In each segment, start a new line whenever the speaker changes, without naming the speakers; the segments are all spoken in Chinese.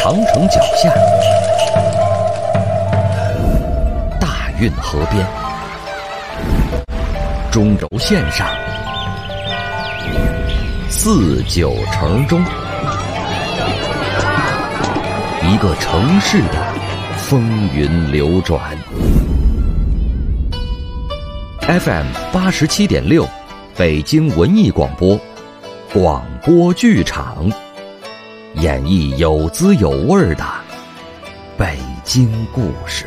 长城脚下，大运河边，中轴线上，四九城中，一个城市的风云流转。FM 87.6，北京文艺广播，广播剧场，演绎有滋有味的北京故事。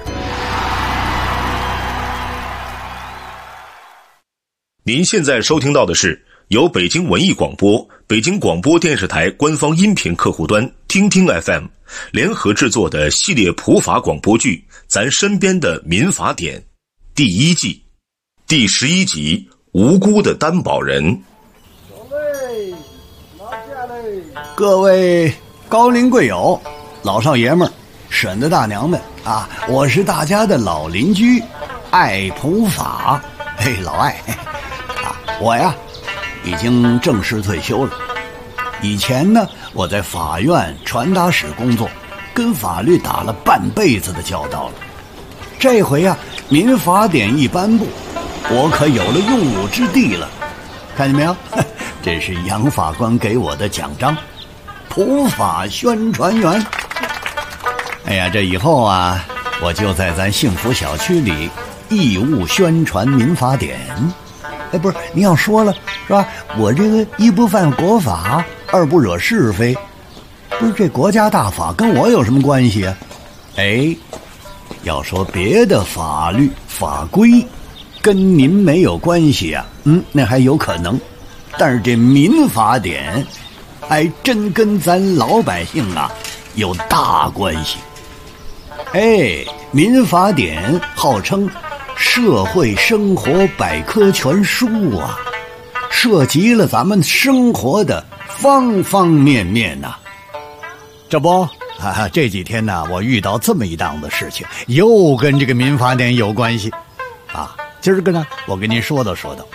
您现在收听到的是由北京文艺广播、北京广播电视台官方音频客户端听听 FM 联合制作的系列普法广播剧《咱身边的民法典》第1季第11集《无辜的担保人》。
各位高龄贵友、老少爷们儿、婶子大娘们啊，我是大家的老邻居爱普法。嘿，老爱啊，我呀已经正式退休了。以前呢，我在法院传达室工作，跟法律打了半辈子的交道了。这回呀，民法典一颁布，我可有了用武之地了。看见没有？这是杨法官给我的奖章，普法宣传员。哎呀，这以后啊，我就在咱幸福小区里义务宣传民法典。哎，不是，你要说了是吧？我这个一不犯国法，二不惹是非，不是这国家大法跟我有什么关系啊？哎，要说别的法律法规跟您没有关系啊，那还有可能，但是这民法典还真跟咱老百姓啊有大关系。哎，民法典号称社会生活百科全书啊，涉及了咱们生活的方方面面呐。这不这几天呢，我遇到这么一档子事情，又跟这个民法典有关系啊。今儿个呢，我跟您说道。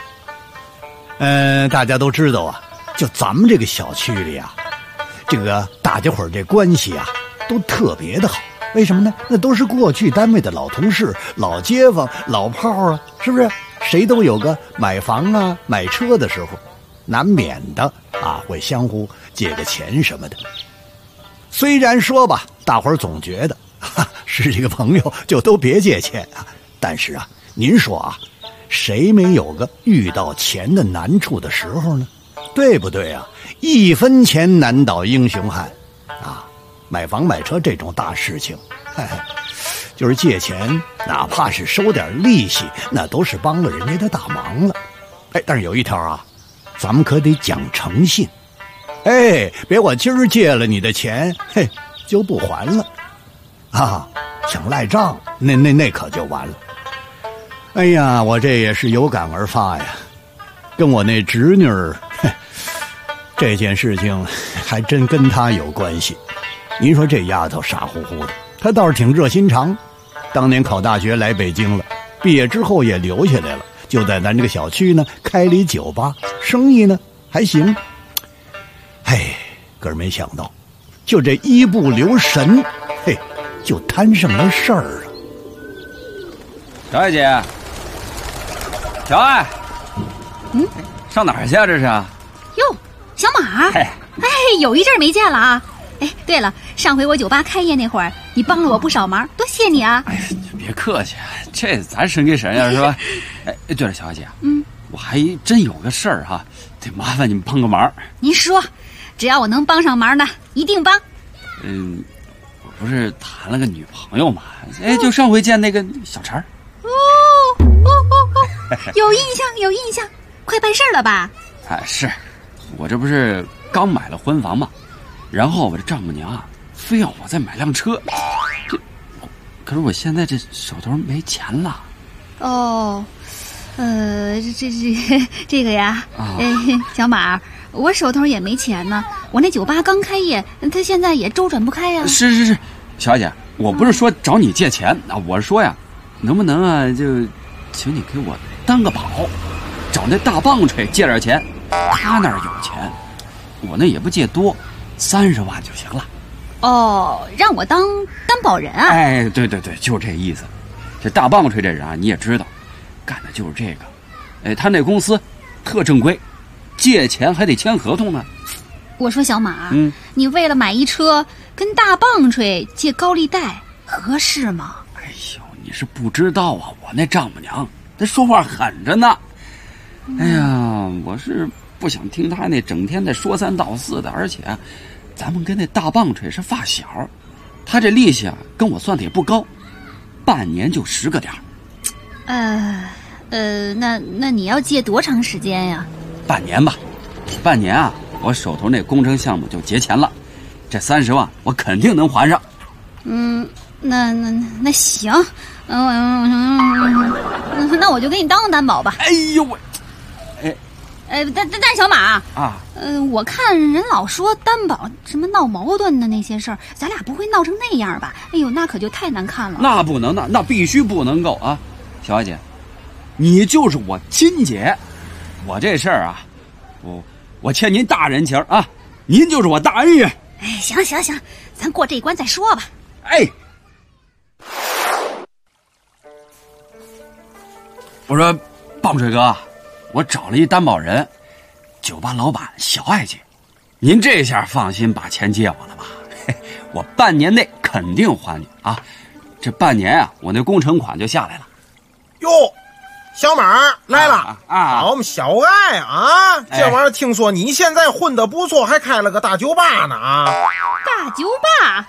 大家都知道啊，就咱们这个小区里啊，这个大家伙儿这关系啊，都特别的好。为什么呢？那都是过去单位的老同事、老街坊、老炮儿啊，是不是？谁都有个买房啊、买车的时候，难免的啊，会相互借个钱什么的。虽然说吧，大伙儿总觉得是这个朋友就都别借钱啊，但是啊，您说啊，谁没有个遇到钱的难处的时候呢？对不对啊？一分钱难倒英雄汉啊！买房买车这种大事情，就是借钱，哪怕是收点利息，那都是帮了人家的大忙了。哎，但是有一条啊，咱们可得讲诚信。哎，别我今儿借了你的钱，就不还了啊！想赖账，那可就完了。哎呀，我这也是有感而发呀，跟我那侄女儿，这件事情还真跟她有关系。您说这丫头傻乎乎的，她倒是挺热心肠。当年考大学来北京了，毕业之后也留下来了，就在咱这个小区呢开了一酒吧，生意呢还行。可是没想到，就这一不留神，就摊上了事儿了。
小爱姐，小爱，上哪儿去啊？这是？
哟，小马，有一阵儿没见了啊。对了，上回我酒吧开业那会儿，你帮了我不少忙，多谢你啊！
别客气，这咱神给神呀，是吧？对了，小爱姐，我还真有个事儿哈，得麻烦你们帮个忙。
您说，只要我能帮上忙的，一定帮。
我不是谈了个女朋友嘛，就上回见那个小陈儿。
有印象，快办事儿了吧？
是，我这不是刚买了婚房嘛。然后我这丈母娘啊，非要我再买辆车，可是我现在这手头没钱了。
这个呀，小马，我手头也没钱呢，我那酒吧刚开业，他现在也周转不开呀。
是，小姐，我不是说找你借钱啊，我是说呀，能不能啊，就请你给我当个保，找那大棒槌借点钱，他那儿有钱，我那也不借多。30万就行了。
哦，让我当担保人啊？
哎，对，就这意思。这大棒槌这人啊，你也知道，干的就是这个。哎，他那公司特正规，借钱还得签合同呢。
我说小马，你为了买一车跟大棒槌借高利贷合适吗？
哎呦，你是不知道啊，我那丈母娘她说话狠着呢。哎呀，我是不想听她那整天的说三道四的，而且咱们跟那大棒槌是发小，他这利息啊跟我算的也不高，半年就10个点。
那你要借多长时间呀？
半年吧，半年啊，我手头那工程项目就结钱了，这30万我肯定能还上。
那行，那我就给你当担保吧。
哎呦喂，
但小马
啊，
我看人老说担保什么闹矛盾的那些事儿，咱俩不会闹成那样吧？哎呦，那可就太难看了。
那不能，那必须不能够啊！小艾姐，你就是我亲姐，我这事儿啊，我欠您大人情啊，您就是我大恩人。
哎，行，咱过这一关再说吧。
哎，我说棒槌哥，我找了一担保人，酒吧老板小艾姐，您这下放心把钱借我了吧？我半年内肯定还你啊！这半年啊，我那工程款就下来了。
哟，小马来了啊！我们小艾啊，这玩意儿听说你现在混得不错，还开了个大酒吧呢啊！
大酒吧，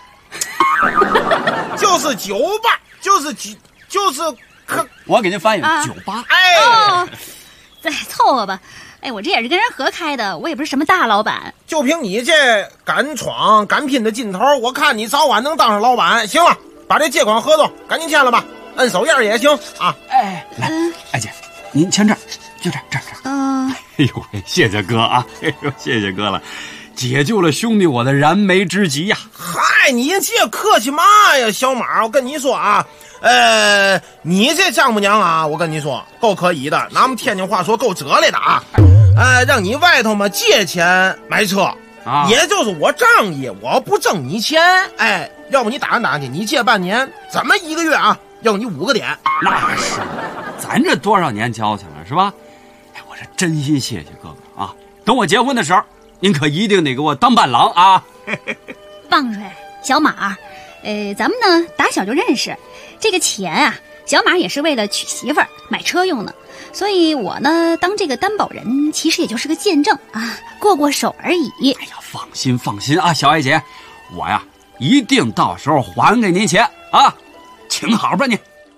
就是酒吧，就是
我给您翻译酒吧。
再凑合吧。哎，我这也是跟人合开的，我也不是什么大老板。
就凭你这敢闯敢拼的劲头，我看你早晚能当上老板。行了，把这借款合同赶紧签了吧，摁手印也行啊。
哎，来，艾姐，您签这儿，就这儿。哎呦喂，谢谢哥啊！哎呦，谢谢哥了，解救了兄弟我的燃眉之急呀！
嗨，你这客气嘛呀，小马，我跟你说啊。你这丈母娘啊，我跟你说够可以的，拿我们天津话说够折来的啊！让你外头嘛借钱买车啊，也就是我仗义，我不挣你钱。哎，要不你打听，你借半年，怎么1个月啊要你5个点？
那是，咱这多少年交情了是吧？哎，我是真心谢谢哥哥啊！等我结婚的时候，您可一定得给我当伴郎啊！
棒槌，小马，咱们呢打小就认识。这个钱啊，小马也是为了娶媳妇儿买车用的，所以我呢当这个担保人，其实也就是个见证啊，过手而已。
哎呀，放心啊，小艾姐，我呀一定到时候还给您钱啊，请好吧你。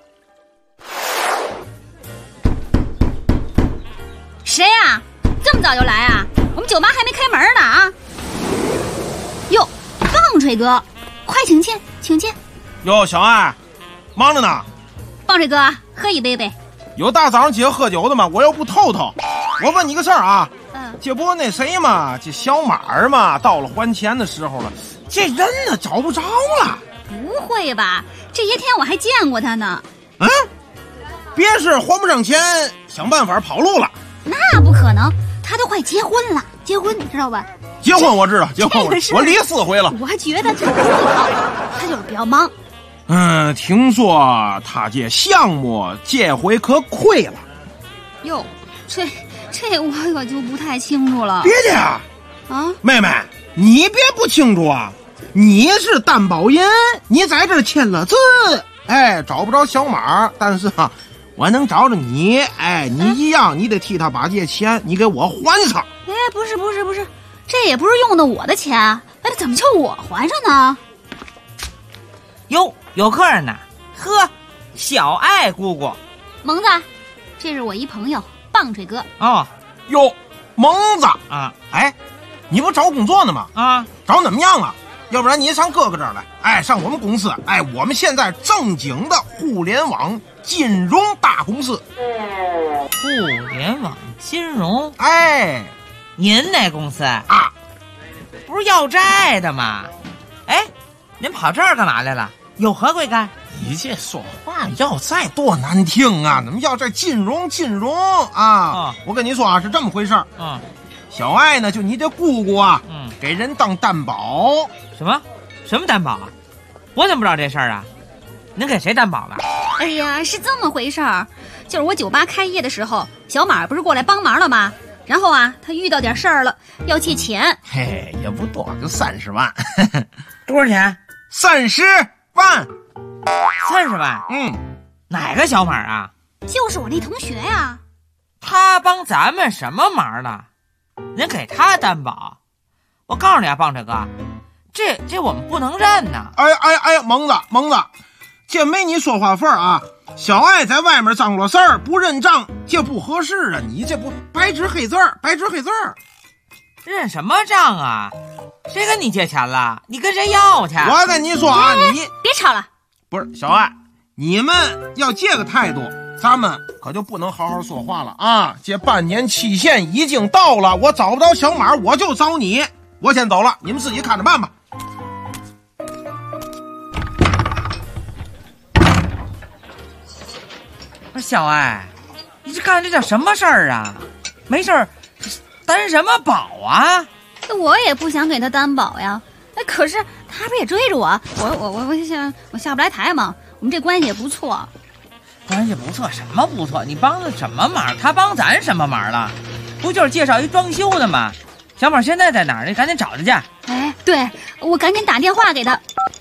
谁呀？这么早就来啊？我们酒吧还没开门呢啊！哟，棒槌哥，快请进。
哟，小艾。忙着呢，
棒槌哥，喝一杯呗。
有大早上起来喝酒的吗？我又不透透。我问你个事儿啊，这不那谁嘛，这小马嘛，到了还钱的时候了，这人呢找不着了。
不会吧？这些天我还见过他呢。
别是还不上钱，想办法跑路了？
那不可能，他都快结婚了，你知道吧？
结婚我知道，结婚我离4回了。
我觉得他就是比较忙。
听说他这项目这回可亏了。
哟，这我可就不太清楚了。
别的啊，妹妹，你别不清楚啊！你是担保人，你在这签了字，哎，找不着小马，但是啊，我能找着你，哎，你一样，你得替他把这钱你给我还上。
哎，不是，这也不是用的我的钱，哎，怎么就我还上呢？
哟，有客人呢，呵，小艾姑姑，
蒙子，这是我一朋友棒槌哥。
哦，
哟，蒙子
啊，
哎，你不找工作呢吗？
啊，
找怎么样了？要不然你上哥哥这儿来，哎，上我们公司，哎，我们现在正经的互联网金融大公司。
互联网金融？
哎，
您那公司
啊，
不是要债的吗？哎，您跑这儿干嘛来了？有何贵干？
你这说话要债多难听啊！怎么要债金融啊？我跟你说啊，是这么回事儿。
嗯，
小艾呢，就你这姑姑啊，给人当担保。
什么？ 什么担保啊？我怎么不知道这事儿啊？您给谁担保了？
哎呀，是这么回事儿，就是我酒吧开业的时候，小马不是过来帮忙了吗？然后啊，他遇到点事儿了，要借钱。
嘿，也不多，就30万。
多少钱
？30万。
30万？哪个小马啊？
就是我那同学呀。
他帮咱们什么忙了？您给他担保？我告诉你啊，棒槌哥，这我们不能认呐！
哎，蒙子，这没你说话份儿啊！小爱在外面张罗事儿，不认账，这不合适啊！你这不白纸黑字儿。
认什么账啊？谁跟你借钱了？你跟谁要去？
我跟你说啊，你
别吵了。
不是小爱，你们要这个态度，咱们可就不能好好说话了啊！这半年期限已经到了，我找不着小马，我就找你。我先走了，你们自己看着办吧。
不是小爱，你这干这叫什么事儿啊？没事儿，担什么保啊？
我也不想给他担保呀。可是他不也追着我？我下不来台嘛。我们这关系也不错。
关系不错？什么不错？你帮了什么忙？他帮咱什么忙了？不就是介绍一装修的吗？小马现在在哪儿？你赶紧找他去。
哎，对，我赶紧打电话给他。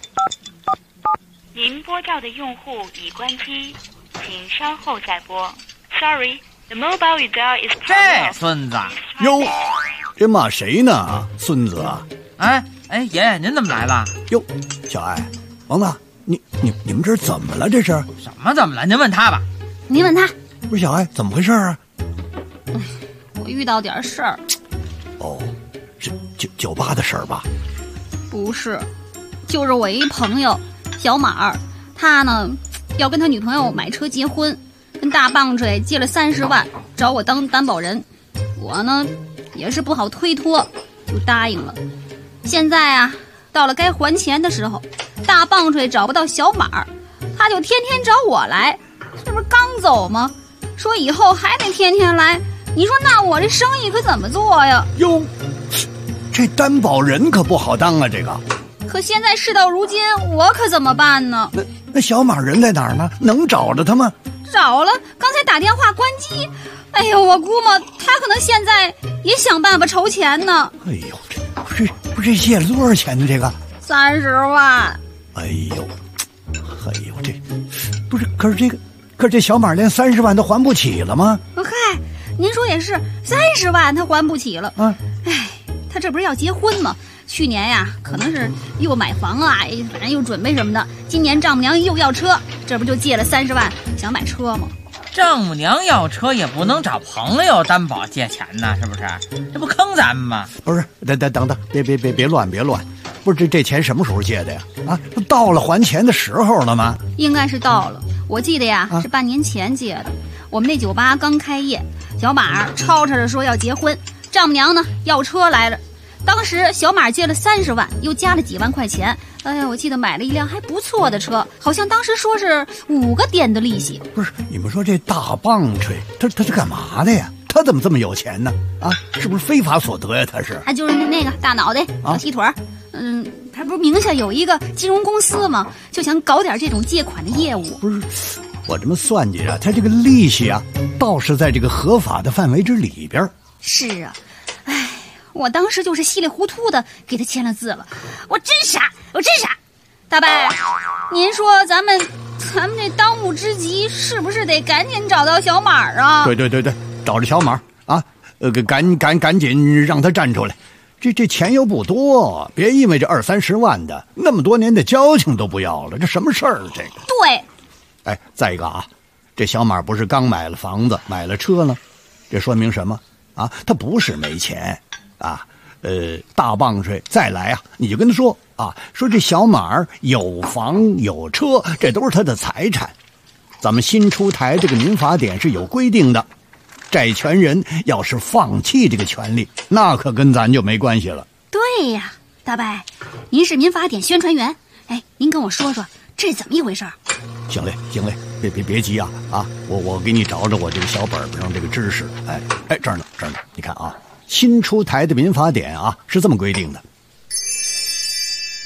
您拨叫的用户已关机，请稍后再拨。Sorry, the mobile you dial is
这
currently
孙子
哟，这骂谁呢？孙子啊！
哎，爷爷您怎么来了？
哟，小爱，王子，你们这是怎么了？这是
什么怎么了？您问他吧。
您问他。
不是小爱，怎么回事啊？
我遇到点事儿。
哦，是酒吧的事儿吧？
不是，就是我一朋友小马儿，他呢要跟他女朋友买车结婚，跟大棒槌借了30万，找我当担保人。我呢也是不好推脱，就答应了。现在啊，到了该还钱的时候，大棒槌找不到小马儿，他就天天找我来，这不是刚走吗？说以后还得天天来。你说那我这生意可怎么做呀？
哟，这担保人可不好当啊！这个。
可现在事到如今，我可怎么办呢？
那小马人在哪儿呢？能找着他吗？
找了，刚才打电话关机。哎呦，我估摸他可能现在也想办法筹钱呢。
哎呦，这借了多少钱呢？这个
30万。
哎呦，这不是？可是这小马连30万都还不起了吗？
嗨，您说也是，30万他还不起了。哎，他这不是要结婚吗？去年呀，可能是又买房啊，反正又准备什么的。今年丈母娘又要车，这不就借了30万想买车吗？
丈母娘要车也不能找朋友担保借钱呢，是不是？这不坑咱们吗？
不是，等，别乱，不是这钱什么时候借的呀？啊，到了还钱的时候了吗？
应该是到了，我记得呀，是半年前借的。我们那酒吧刚开业，小马吵着说要结婚，丈母娘呢要车来了。当时小马借了30万，又加了几万块钱。哎呀，我记得买了一辆还不错的车，好像当时说是5个点的利息。
不是，你们说这大棒槌，他是干嘛的呀？他怎么这么有钱呢？啊，是不是非法所得呀？他是？
就是那个大脑袋、小踢腿儿。他不是名下有一个金融公司吗？就想搞点这种借款的业务。
不是，我这么算计啊，他这个利息啊，倒是在这个合法的范围之里边。
是啊。我当时就是稀里糊涂的给他签了字了，我真傻。大伯，您说咱们这当务之急是不是得赶紧找到小马啊？
对，找着小马啊，赶紧让他站出来。这钱又不多，别因为这20-30万的那么多年的交情都不要了，这什么事儿？这个
对。
哎，再一个啊，这小马不是刚买了房子，买了车呢，这说明什么啊？他不是没钱。啊，大棒槌再来啊，你就跟他说啊，说这小马有房有车，这都是他的财产。咱们新出台这个民法典是有规定的，债权人要是放弃这个权利，那可跟咱就没关系了。
对呀，大伯，您是民法典宣传员，哎，您跟我说说这怎么一回事？
行嘞，别急啊，我给你找找我这个小本本上这个知识。哎，这儿呢，你看啊。新出台的民法典啊，是这么规定的：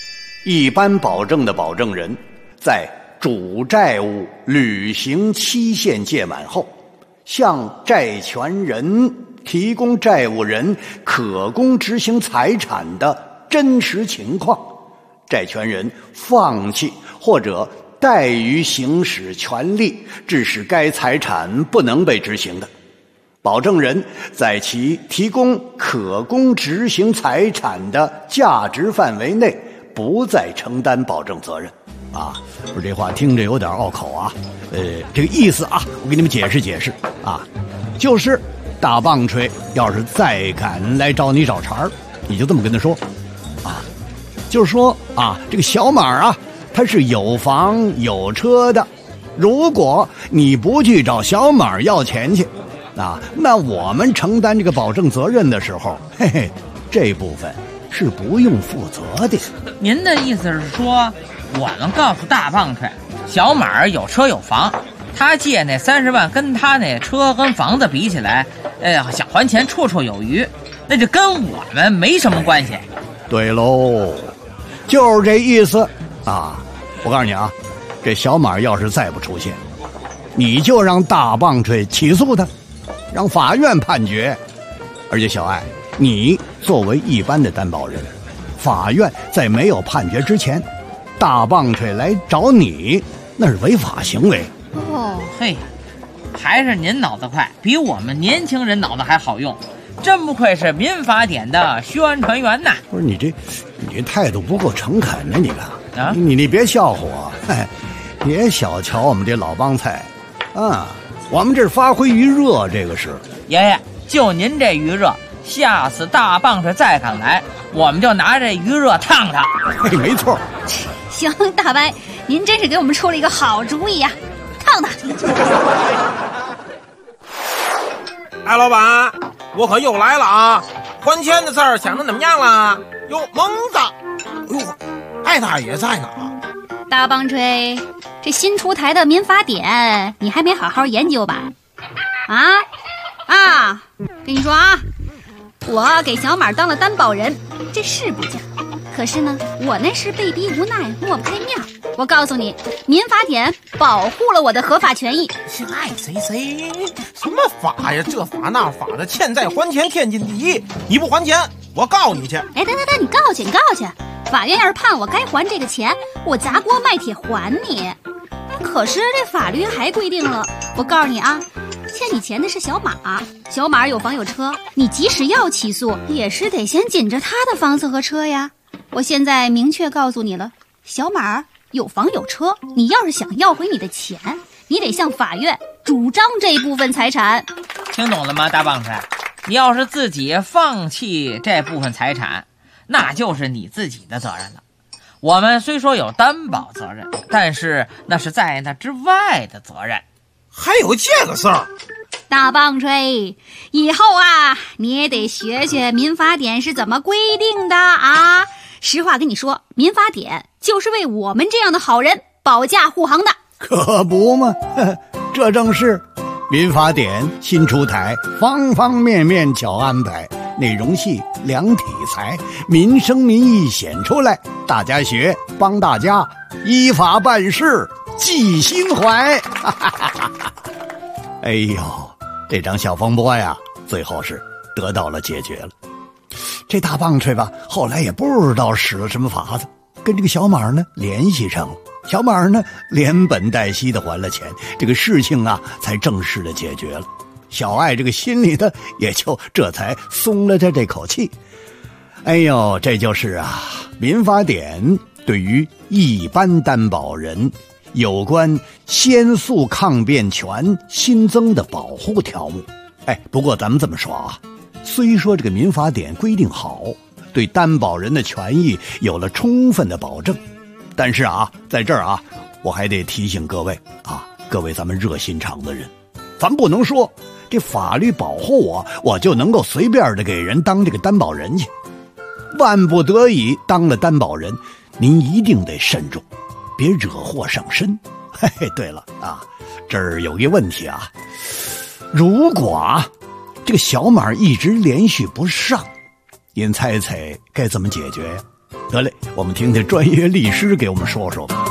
一般保证的保证人在主债务履行期限届满后，向债权人提供债务人可供执行财产的真实情况，债权人放弃或者怠于行使权利，致使该财产不能被执行的，保证人在其提供可供执行财产的价值范围内不再承担保证责任。不是这话听着有点拗口啊，这个意思啊，我给你们解释解释啊，就是大棒槌要是再敢来找你找茬，你就这么跟他说啊，就是说啊，这个小马啊，他是有房有车的，如果你不去找小马要钱去啊，那我们承担这个保证责任的时候，嘿嘿，这部分是不用负责的。
您的意思是说，我们告诉大棒槌，小马有车有房，他借那30万跟他那车跟房子比起来，想还钱绰绰有余，那就跟我们没什么关系。
对喽，就是这意思啊！我告诉你啊，这小马要是再不出现，你就让大棒槌起诉他，让法院判决。而且小爱，你作为一般的担保人，法院在没有判决之前，大棒槌来找你，那是违法行为。
嘿，还是您脑子快，比我们年轻人脑子还好用，真不愧是民法典的宣传员呐！
不是你这态度不够诚恳呢，你看
啊，
你别笑话我，别小瞧我们这老帮菜啊，我们这是发挥余热，这个是。
爷爷，就您这余热，下次大棒槌再敢来，我们就拿这余热烫他。
嘿，没错。
行，大白，您真是给我们出了一个好主意呀，烫他！
哎，老板，我可又来了啊！还钱的事儿想得怎么样了？哟，蒙子，哎呦，艾大爷在呢。
大棒槌，这新出台的民法典，你还没好好研究吧？跟你说啊，我给小马当了担保人，这是不假。可是呢，我那是被逼无奈，抹不开面。我告诉你，民法典保护了我的合法权益。
是爱谁谁，什么法呀？这法那法的，欠债还钱天经地义。你不还钱，我告你去。
哎，等，你告去。法院要是判我该还这个钱，我砸锅卖铁还你。可是这法律还规定了，我告诉你啊，欠你钱的是小马，小马有房有车，你即使要起诉，也是得先紧着他的房子和车呀。我现在明确告诉你了，小马有房有车，你要是想要回你的钱，你得向法院主张这部分财产。
听懂了吗，大棒槌？你要是自己放弃这部分财产，那就是你自己的责任了。我们虽说有担保责任，但是那是在那之外的责任。
还有这个事儿？
大棒槌，以后啊，你也得学学民法典是怎么规定的啊！实话跟你说，民法典就是为我们这样的好人保驾护航的。
可不嘛，这正是民法典新出台，方方面面巧安排，内容细，量体裁，民生民意显出来，大家学，帮大家依法办事，记心怀。哎呦，这场小风波呀，最后是得到了解决了。这大棒槌吧，后来也不知道使了什么法子，跟这个小马呢联系上了。小马呢连本带息的还了钱，这个事情啊才正式的解决了。小爱这个心里的也就这才松了这口气。哎呦，这就是啊民法典对于一般担保人有关先诉抗辩权新增的保护条目。不过咱们这么说啊，虽说这个民法典规定好，对担保人的权益有了充分的保证，但是啊，在这儿啊，我还得提醒各位啊，各位咱们热心肠的人，咱不能说这法律保护我就能够随便的给人当这个担保人去。万不得已当了担保人，您一定得慎重，别惹祸上身。嘿嘿，对了啊，这儿有一个问题啊，如果这个小马一直联系不上，您猜猜该怎么解决呀？ 得嘞，我们听听专业律师给我们说说吧。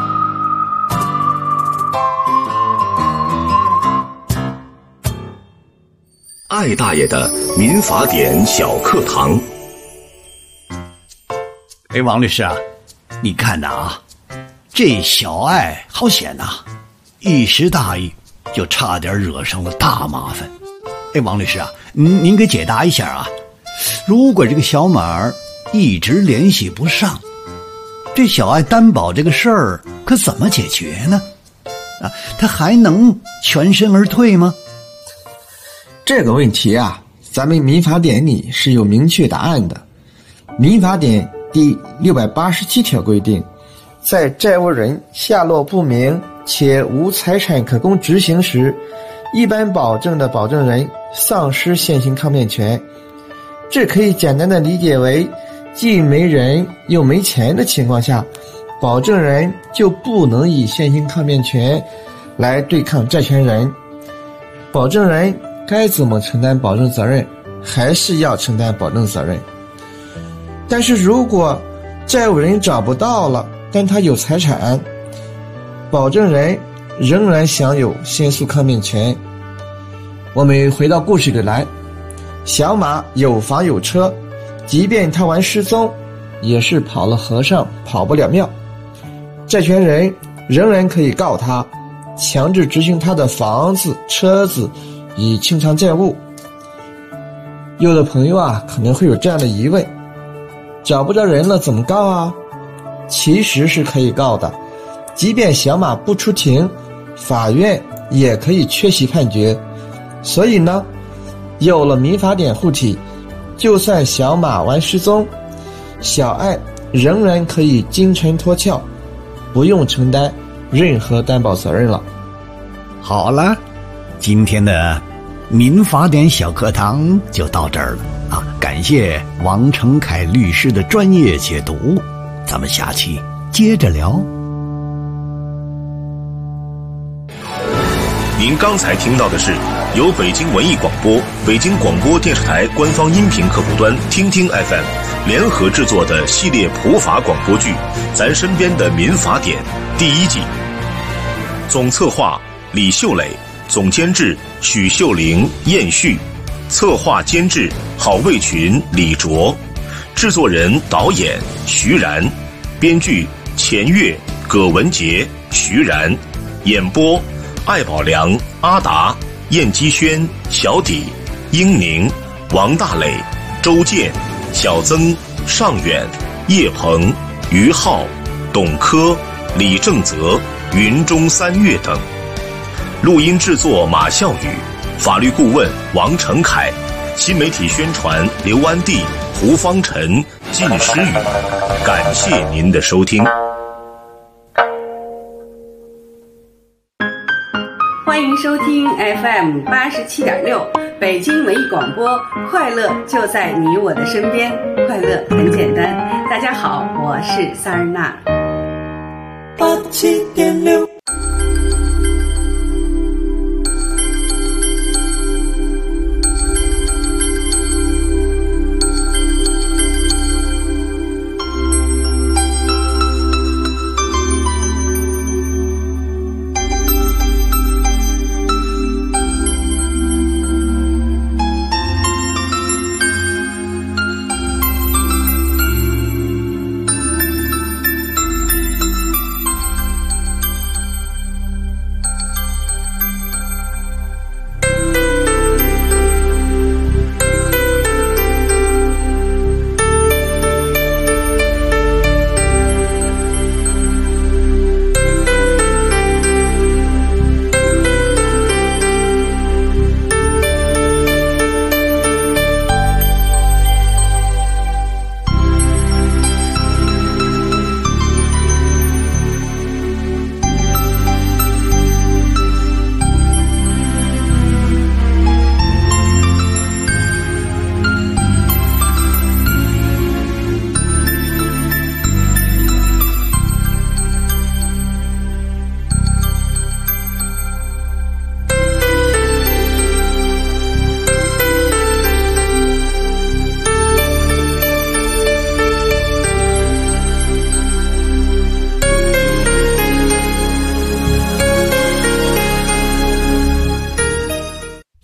艾大爷的民法典小课堂。
哎，王律师啊，你看呐啊，这小艾好险呐，一时大意就差点惹上了大麻烦。哎，王律师啊，您给解答一下啊，如果这个小马一直联系不上，这小艾担保这个事儿可怎么解决呢？啊，他还能全身而退吗？
这个问题啊，咱们民法典里是有明确答案的。民法典第687条规定，在债务人下落不明且无财产可供执行时，一般保证的保证人丧失现行抗辩权。这可以简单的理解为，既没人又没钱的情况下，保证人就不能以现行抗辩权来对抗债权人。保证人该怎么承担保证责任，还是要承担保证责任。但是如果债务人找不到了，但他有财产，保证人仍然享有先诉抗辩权。我们回到故事里来，小马有房有车，即便他玩失踪，也是跑了和尚跑不了庙。债权人仍然可以告他，强制执行他的房子、车子，以清偿债务。有的朋友啊，可能会有这样的疑问，找不着人了怎么告啊？其实是可以告的，即便小马不出庭，法院也可以确系判决。所以呢，有了民法典护体，就算小马玩失踪，小艾仍然可以金蝉脱壳，不用承担任何担保责任了。
好了，今天的民法典小课堂就到这儿了啊！感谢王成凯律师的专业解读，咱们下期接着聊。
您刚才听到的是由北京文艺广播、北京广播电视台官方音频客户端听听 FM 联合制作的系列普法广播剧《咱身边的民法典》第1季。总策划李秀磊，总监制许秀玲、燕旭，策划监制郝卫群、李卓，制作人导演徐然，编剧钱月、葛文杰、徐然，演播艾宝良、阿达、燕基轩、小底、英宁、王大磊、周健、小曾、尚远、叶鹏、于浩、董科、李正泽、云中三月等。录音制作马笑宇，法律顾问王成凯，新媒体宣传刘安娣、胡方晨、靳诗雨。感谢您的收听。
欢迎收听 FM 87.6北京文艺广播，快乐就在你我的身边。快乐很简单。大家好，我是萨尔娜。
87.6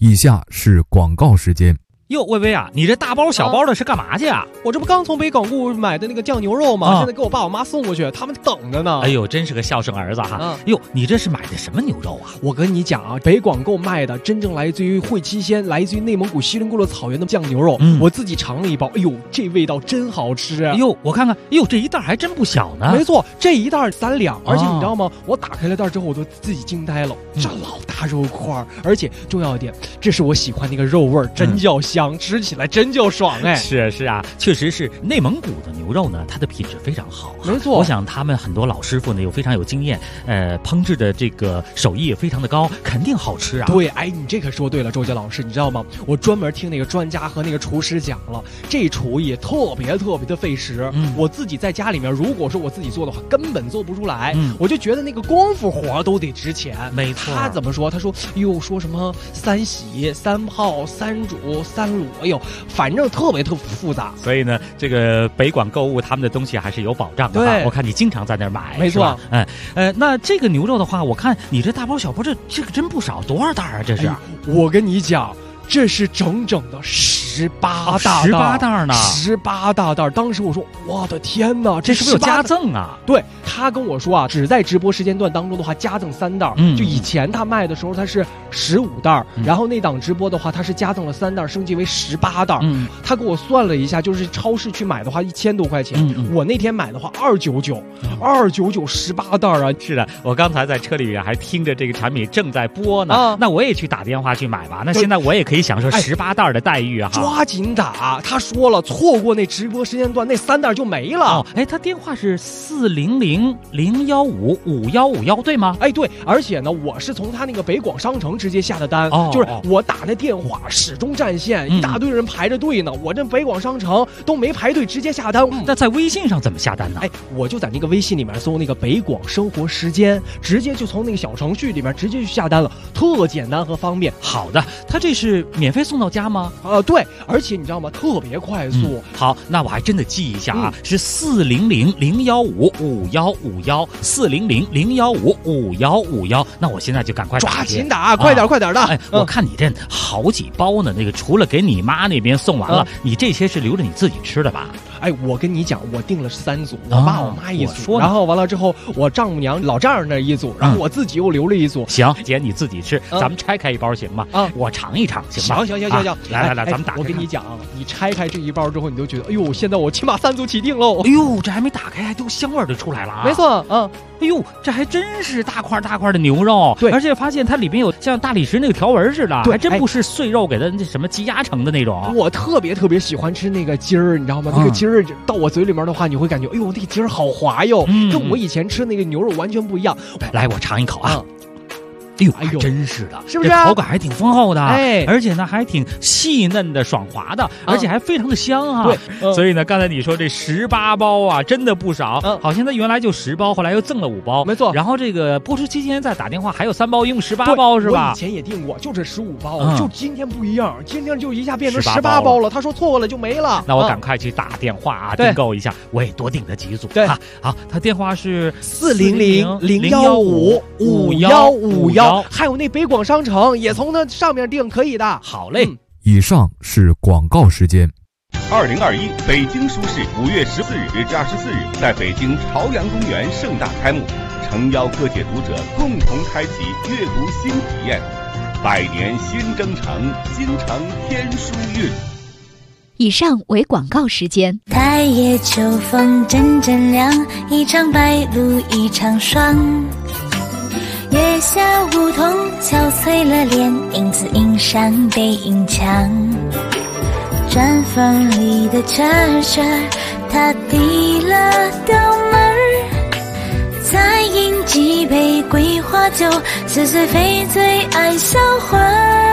以下是广告时间。
哟，薇薇啊，你这大包小包的是干嘛去啊？
我这不刚从北港固买的那个酱牛肉吗？现在给我爸我妈送过去，他们等着呢。
哎呦，真是个孝顺儿子哈！哟，你这是买的什么牛肉啊？
我跟你讲啊，北广购卖的真正来自于会七仙，来自于内蒙古锡林郭勒草原的酱牛肉，我自己尝了一包，哎呦，这味道真好吃！
哎呦，我看看，哎呦，这一袋还真不小呢。
没错，这一袋3两，而且你知道吗？我打开了袋之后，我都自己惊呆了，这老大肉块，而且重要一点，这是我喜欢那个肉味，真叫香，吃起来真叫爽哎！
是啊，确实是内蒙古的牛肉呢，它的品质非常好。
没错，
我想他们很多老师傅呢，非常有经验，烹制的这个手艺也非常的高，肯定好吃啊。
对，哎，你这可说对了，周杰老师，你知道吗？我专门听那个专家和那个厨师讲了，这厨艺特别的费时。我自己在家里面，如果说我自己做的话，根本做不出来。我就觉得那个功夫活都得值钱。
没错。
他怎么说？他说，说什么3洗、3泡、3煮、3卤，哎呦，反正特别复杂。
所以呢，这个北广购物他们的东西还是有保障的。对，我看你经常在那儿买。
没错。
那这个牛肉的话，我看你这大包小包，这个真不少，多少袋啊？这是？
我跟你讲，这是整整的18
袋呢
，18大袋。当时我说，我的天哪，
这是不是有加赠啊？
对，他跟我说啊，只在直播时间段当中的话，加赠3袋。就以前他卖的时候，他是15袋，然后那档直播的话，他是加赠了3袋，升级为18袋。他给我算了一下，就是超市去买的话1000多块钱，我那天买的话299，29918袋啊！
是的，我刚才在车里还听着这个产品正在播呢，那我也去打电话去买吧。那现在我也可以享受18袋的待遇啊！
抓紧打！他说了，错过那直播时间段，那3袋就没了。
他电话是400-015-5151，对吗？
对，而且呢，我是从他那个北广商城直接下的单，就是我打那电话始终占线，一大堆人排着队呢，我这北广商城都没排队，直接下单。
那在微信上怎么下单呢？
我就在那个微信里面搜那个北广生活时间，直接就从那个小程序里面直接去下单了，特简单和方便。
好的，他这是免费送到家吗？
对，而且你知道吗？特别快速。
好，那我还真的记一下啊，是400-015-5151，400-015-5151。那我现在就赶快
抓紧打，快点的！
我看你这好几包呢，那个除了给你妈那边送完了，你这些是留着你自己吃的吧？
我跟你讲，我订了3组，我爸我妈一组，然后完了之后，我丈母娘老丈人那一组，然后我自己又留了一组。
行，姐你自己吃，咱们拆开一包行吗？我尝一尝行吗？
行，
来，咱们打开。
我跟你讲，你拆开这一包之后，你就觉得，哎呦，现在我起码3组起订喽。
哎呦，这还没打开，还都香味就出来了啊！
没错，
哎呦，这还真是大块的牛肉，
对，
而且发现它里面有像大理石那个条纹似的，还真不是碎肉给它那什么积压成的那种。
我特别喜欢吃那个筋儿，你知道吗？那个筋儿到我嘴里面的话，你会感觉，哎呦，那个筋儿好滑哟，跟我以前吃那个牛肉完全不一样。
来，我尝一口啊。哎呦，真是的，
是不是？
这口感还挺丰厚的，而且呢还挺细嫩的、爽滑的，而且还非常的香啊。
对，
所以呢，刚才你说这18包啊，真的不少。好像它原来就10包，后来又赠了5包，
没错。
然后这个播出期间再打电话，还有3包，一共18包是吧？
我以前也订过，就这15包，就今天不一样，今天就一下变成18包了。他说错了就没了，
那我赶快去打电话啊，订购一下，我也多订了几组。
对，
好，他电话是
400-015-5151，还有那北广商城也从那上面订，可以的。
好嘞。
以上是广告时间。
2021北京书市5月14日至24日在北京朝阳公园盛大开幕，诚邀各界读者共同开启阅读新体验。百年新征程，京城天书韵。
以上为广告时间。
太夜秋风阵阵凉，一场白露一场霜。月下梧桐憔悴了脸，影子映上背影墙。砖缝里的圈圈，他递了刀门儿，再饮几杯桂花酒，似醉非醉爱销魂。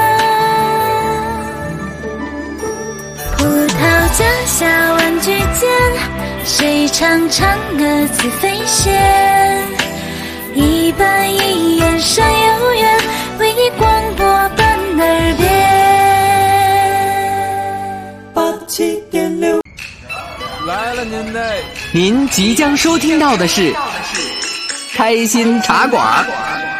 葡萄架下玩具间，谁唱嫦娥自飞仙？一板一眼山有缘，为你广播伴耳边。87.6
来了您即将收听到的是开心茶馆。